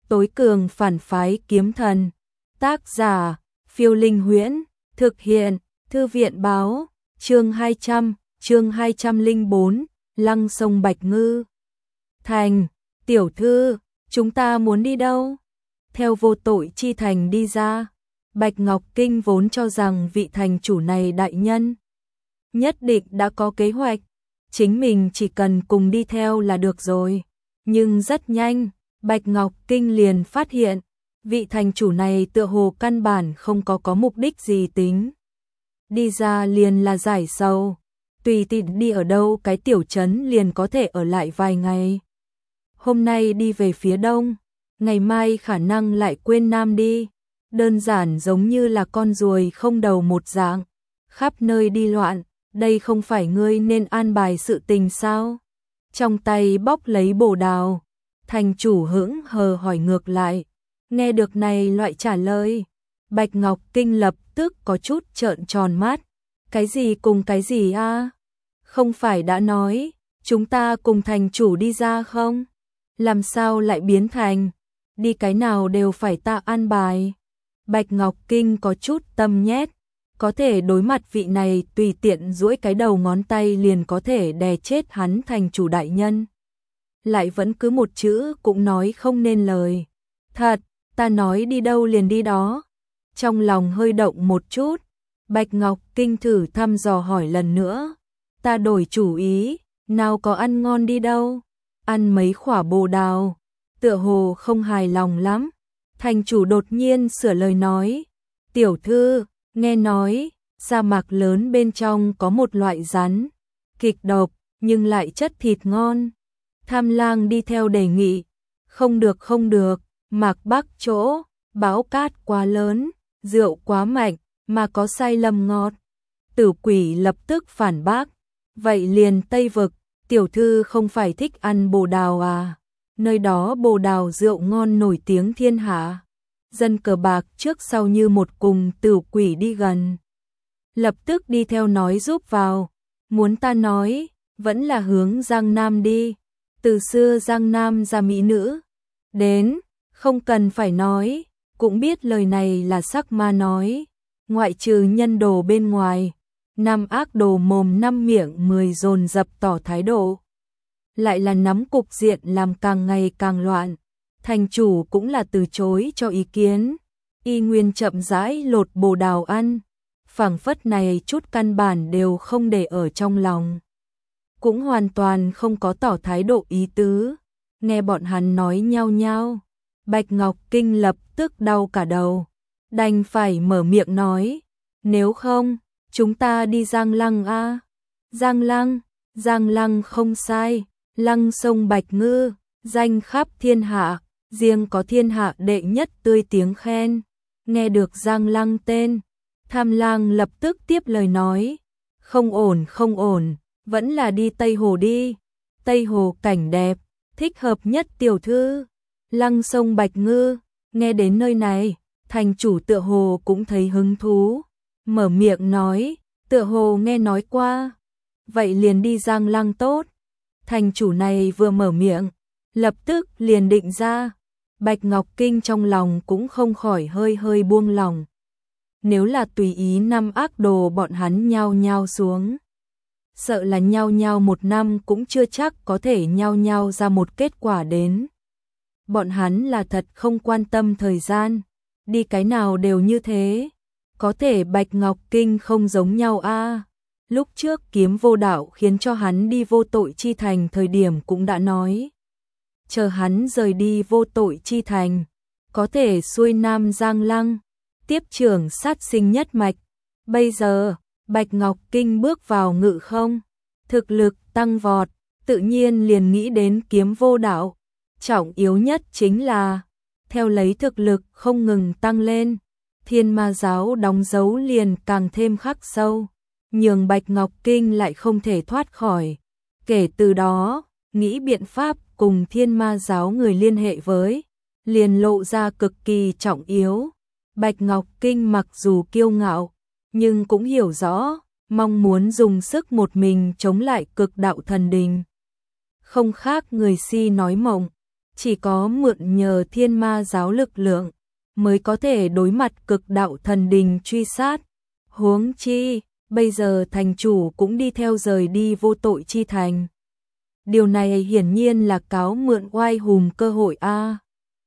tối cường phản phái kiếm thần. Tác giả, Phiêu Linh Huyễn, thực hiện, Thư viện báo, chương 204, Lăng sông Bạch Ngư. Thành, tiểu thư, chúng ta muốn đi đâu? Theo Vô Tội Chi Thành đi ra, Bạch Ngọc Kinh vốn cho rằng vị thành chủ này đại nhân nhất định đã có kế hoạch, chính mình chỉ cần cùng đi theo là được rồi. Nhưng rất nhanh, Bạch Ngọc Kinh liền phát hiện, vị thành chủ này tựa hồ căn bản không có mục đích gì tính. Đi ra liền là giải sầu, tùy tiện đi ở đâu cái tiểu trấn liền có thể ở lại vài ngày. Hôm nay đi về phía đông, ngày mai khả năng lại quên nam đi, đơn giản giống như là con ruồi không đầu một dạng, khắp nơi đi loạn, đây không phải ngươi nên an bài sự tình sao? Trong tay bóc lấy bồ đào, thành chủ hững hờ hỏi ngược lại, nghe được này loại trả lời, Bạch Ngọc Kinh lập tức có chút trợn tròn mắt, cái gì cùng cái gì a? Không phải đã nói, chúng ta cùng thành chủ đi ra không? Làm sao lại biến thành, đi cái nào đều phải ta an bài? Bạch Ngọc Kinh có chút tâm nhét, có thể đối mặt vị này tùy tiện duỗi cái đầu ngón tay liền có thể đè chết hắn thành chủ đại nhân. Lại vẫn cứ một chữ cũng nói không nên lời. Thật, ta nói đi đâu liền đi đó. Trong lòng hơi động một chút, Bạch Ngọc Kinh thử thăm dò hỏi lần nữa. Ta đổi chủ ý, nào có ăn ngon đi đâu. Ăn mấy quả bồ đào, tựa hồ không hài lòng lắm. Thành chủ đột nhiên sửa lời nói, tiểu thư, nghe nói, sa mạc lớn bên trong có một loại rắn, kịch độc, nhưng lại chất thịt ngon. Tham Lang đi theo đề nghị, không được, mạc bắc chỗ, bão cát quá lớn, rượu quá mạnh, mà có sai lầm ngọt. Tử Quỷ lập tức phản bác, vậy liền Tây Vực, tiểu thư không phải thích ăn bồ đào à? Nơi đó bồ đào rượu ngon nổi tiếng thiên hạ. Dân cờ bạc trước sau như một cùng Tử Quỷ đi gần. Lập tức đi theo nói giúp vào, muốn ta nói, vẫn là hướng Giang Nam đi. Từ xưa Giang Nam ra mỹ nữ, đến, không cần phải nói, cũng biết lời này là sắc ma nói, ngoại trừ nhân đồ bên ngoài, năm ác đồ mồm năm miệng 10 dồn dập tỏ thái độ. Lại là nắm cục diện làm càng ngày càng loạn, thành chủ cũng là từ chối cho ý kiến, y nguyên chậm rãi lột bồ đào ăn, phảng phất này chút căn bản đều không để ở trong lòng. Cũng hoàn toàn không có tỏ thái độ ý tứ, nghe bọn hắn nói nhao nhao, Bạch Ngọc Kinh lập tức đau cả đầu, đành phải mở miệng nói, nếu không, chúng ta đi Giang Lăng a. Giang Lăng không sai, lăng sông Bạch Ngư, danh khắp thiên hạ, riêng có thiên hạ đệ nhất tươi tiếng khen. Nghe được Giang Lăng tên, Tham Lang lập tức tiếp lời nói, không ổn, vẫn là đi Tây Hồ đi. Tây Hồ cảnh đẹp, thích hợp nhất tiểu thư. Lăng sông Bạch Ngư, nghe đến nơi này, thành chủ tựa hồ cũng thấy hứng thú, mở miệng nói, tựa hồ nghe nói qua, vậy liền đi Giang Lăng tốt. Thành chủ này vừa mở miệng, lập tức liền định ra, Bạch Ngọc Kinh trong lòng cũng không khỏi hơi buông lòng. Nếu là tùy ý năm ác đồ bọn hắn nhao nhao xuống, sợ là nhao nhao một năm cũng chưa chắc có thể nhao nhao ra một kết quả đến. Bọn hắn là thật không quan tâm thời gian, đi cái nào đều như thế. Có thể Bạch Ngọc Kinh không giống nhau a. Lúc trước Kiếm Vô Đạo khiến cho hắn đi Vô Tội Chi Thành thời điểm cũng đã nói, chờ hắn rời đi Vô Tội Chi Thành, có thể xuôi Nam Giang Lăng, tiếp trưởng sát sinh nhất mạch. Bây giờ, Bạch Ngọc Kinh bước vào ngự không, thực lực tăng vọt, tự nhiên liền nghĩ đến Kiếm Vô Đạo. Trọng yếu nhất chính là, theo lấy thực lực không ngừng tăng lên, Thiên Ma giáo đóng dấu liền càng thêm khắc sâu, nhường Bạch Ngọc Kinh lại không thể thoát khỏi. Kể từ đó, nghĩ biện pháp cùng Thiên Ma giáo người liên hệ với, liền lộ ra cực kỳ trọng yếu. Bạch Ngọc Kinh mặc dù kiêu ngạo, nhưng cũng hiểu rõ, mong muốn dùng sức một mình chống lại cực đạo thần đình. Không khác người si nói mộng, chỉ có mượn nhờ thiên ma giáo lực lượng mới có thể đối mặt cực đạo thần đình truy sát. Huống chi, bây giờ thành chủ cũng đi theo rời đi vô tội chi thành. Điều này hiển nhiên là cáo mượn oai hùng cơ hội a.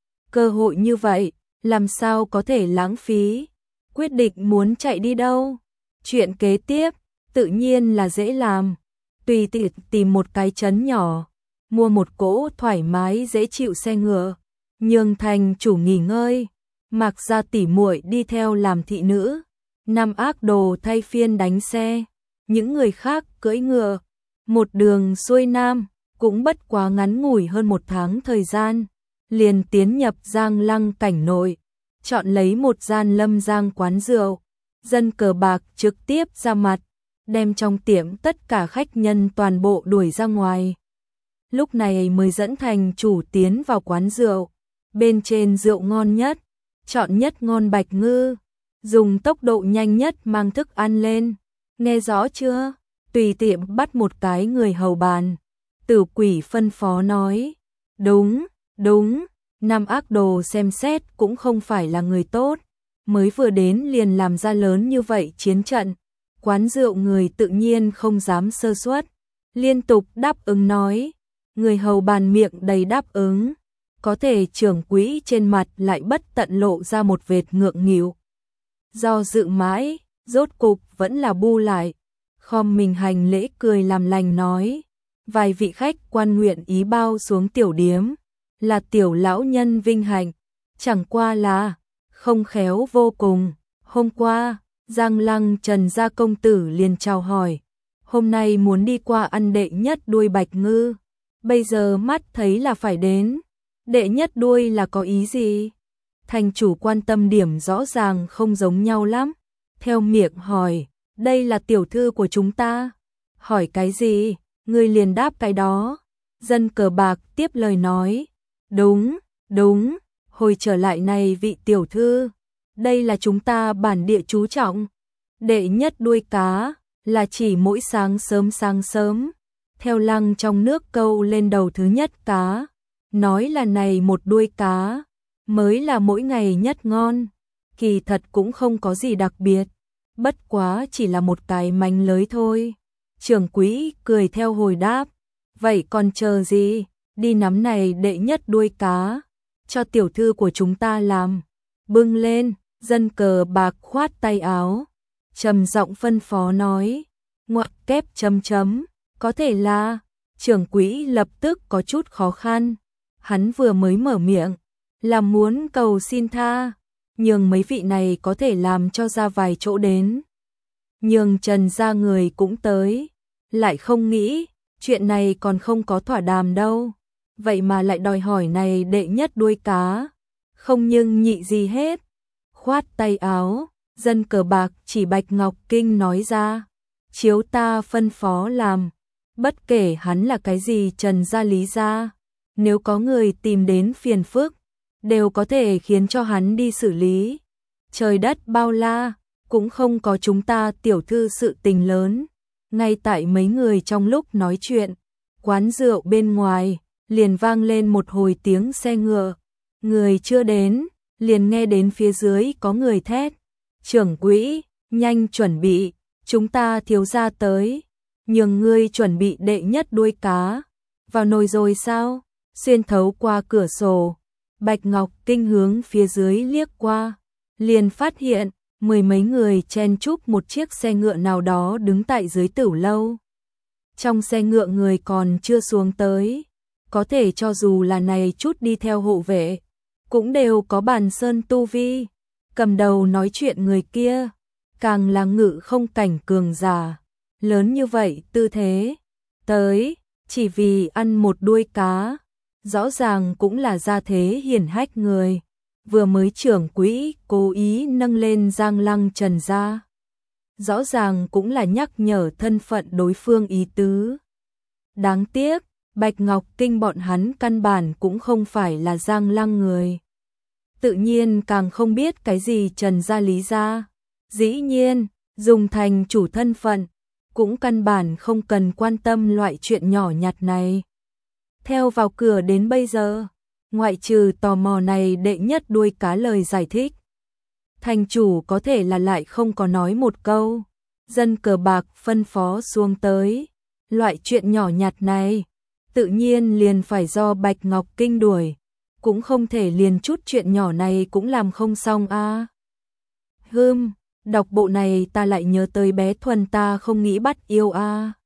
Cơ hội như vậy, làm sao có thể lãng phí? Quyết định muốn chạy đi đâu? Chuyện kế tiếp, tự nhiên là dễ làm. Tùy tiện tìm một cái trấn nhỏ, mua một cỗ thoải mái dễ chịu xe ngựa, nhường thành chủ nghỉ ngơi, mặc ra tỉ muội đi theo làm thị nữ, Nam Ác Đồ thay phiên đánh xe, những người khác cưỡi ngựa, một đường xuôi nam, cũng bất quá ngắn ngủi hơn 1 tháng thời gian, liền tiến nhập Giang Lăng cảnh nội, chọn lấy một gian lâm giang quán rượu, dân cờ bạc trực tiếp ra mặt, đem trong tiệm tất cả khách nhân toàn bộ đuổi ra ngoài. Lúc này mới dẫn thành chủ tiến vào quán rượu, bên trên rượu ngon nhất, chọn nhất ngon bạch ngư, dùng tốc độ nhanh nhất mang thức ăn lên, nghe rõ chưa? Tùy tiệm bắt một cái người hầu bàn, Tử Quỷ phân phó nói, đúng, đúng, Nam Ác Đồ xem xét cũng không phải là người tốt, mới vừa đến liền làm ra lớn như vậy chiến trận, quán rượu người tự nhiên không dám sơ suất, liên tục đáp ứng nói, người hầu bàn miệng đầy đáp ứng, có thể trưởng quỹ trên mặt lại bất tận lộ ra một vệt ngượng nghịu. Do dự mãi, rốt cục vẫn là bu lại, khom mình hành lễ cười làm lành nói, vài vị khách quan nguyện ý bao xuống tiểu điếm, là tiểu lão nhân vinh hạnh, chẳng qua là không khéo vô cùng. Hôm qua, Giang Lăng Trần gia công tử liền chào hỏi, hôm nay muốn đi qua ăn đệ nhất đuôi bạch ngư, bây giờ mắt thấy là phải đến, đệ nhất đuôi là có ý gì? Thành chủ quan tâm điểm rõ ràng không giống nhau lắm, theo miệng hỏi, đây là tiểu thư của chúng ta, hỏi cái gì, ngươi liền đáp cái đó. Dân cờ bạc tiếp lời nói, đúng, đúng, hồi trở lại này vị tiểu thư, đây là chúng ta bản địa chú trọng, đệ nhất đuôi cá, là chỉ mỗi sáng sớm, theo lăng trong nước câu lên đầu thứ nhất cá, nói là này một đuôi cá, mới là mỗi ngày nhất ngon, kỳ thật cũng không có gì đặc biệt, bất quá chỉ là một cái mánh lới thôi. Trưởng quỹ cười theo hồi đáp, vậy còn chờ gì, đi nắm này đệ nhất đuôi cá, cho tiểu thư của chúng ta làm, bưng lên. Dân cờ bạc khoát tay áo, trầm giọng phân phó nói, ngoặc kép chấm chấm, có thể là, trưởng quỹ lập tức có chút khó khăn, hắn vừa mới mở miệng, là muốn cầu xin tha, nhường mấy vị này có thể làm cho ra vài chỗ đến. Nhường Trần gia người cũng tới, lại không nghĩ, chuyện này còn không có thỏa đàm đâu, vậy mà lại đòi hỏi này đệ nhất đuôi cá, không nhưng nhị gì hết. Khoát tay áo, dân cờ bạc chỉ Bạch Ngọc Kinh nói ra, chiếu ta phân phó làm, bất kể hắn là cái gì Trần gia Lý gia, nếu có người tìm đến phiền phức, đều có thể khiến cho hắn đi xử lý. Trời đất bao la, cũng không có chúng ta tiểu thư sự tình lớn. Ngay tại mấy người trong lúc nói chuyện, quán rượu bên ngoài liền vang lên một hồi tiếng xe ngựa, người chưa đến, liền nghe đến phía dưới có người thét, trưởng quỹ, nhanh chuẩn bị, chúng ta thiếu gia tới, nhường ngươi chuẩn bị đệ nhất đuôi cá, vào nồi rồi sao? Xuyên thấu qua cửa sổ, Bạch Ngọc Kinh hướng phía dưới liếc qua, liền phát hiện 10 mấy người chen chúc một chiếc xe ngựa nào đó đứng tại dưới tửu lâu. Trong xe ngựa người còn chưa xuống tới, có thể cho dù là này chút đi theo hộ vệ, cũng đều có bản sơn tu vi, cầm đầu nói chuyện người kia, càng là ngự không cảnh cường giả, lớn như vậy tư thế, tới, chỉ vì ăn một đuôi cá, rõ ràng cũng là gia thế hiển hách người, vừa mới trưởng quỹ cố ý nâng lên Giang Lăng Trần gia, rõ ràng cũng là nhắc nhở thân phận đối phương ý tứ. Đáng tiếc, Bạch Ngọc Kinh bọn hắn căn bản cũng không phải là Giang Lăng người. Tự nhiên càng không biết cái gì Trần gia Lý gia. Dĩ nhiên, dùng thành chủ thân phận, cũng căn bản không cần quan tâm loại chuyện nhỏ nhặt này. Theo vào cửa đến bây giờ, Ngoại trừ tò mò này đệ nhất đuôi cá lời giải thích. Thành chủ có thể là lại không có nói một câu. Dân cờ bạc phân phó xuống tới. Loại chuyện nhỏ nhặt này, tự nhiên liền phải do Bạch Ngọc Kinh đuổi. Cũng không thể liền chút chuyện nhỏ này cũng làm không xong a. Đọc bộ này ta lại nhớ tới bé Thuần ta không nghĩ bắt yêu a.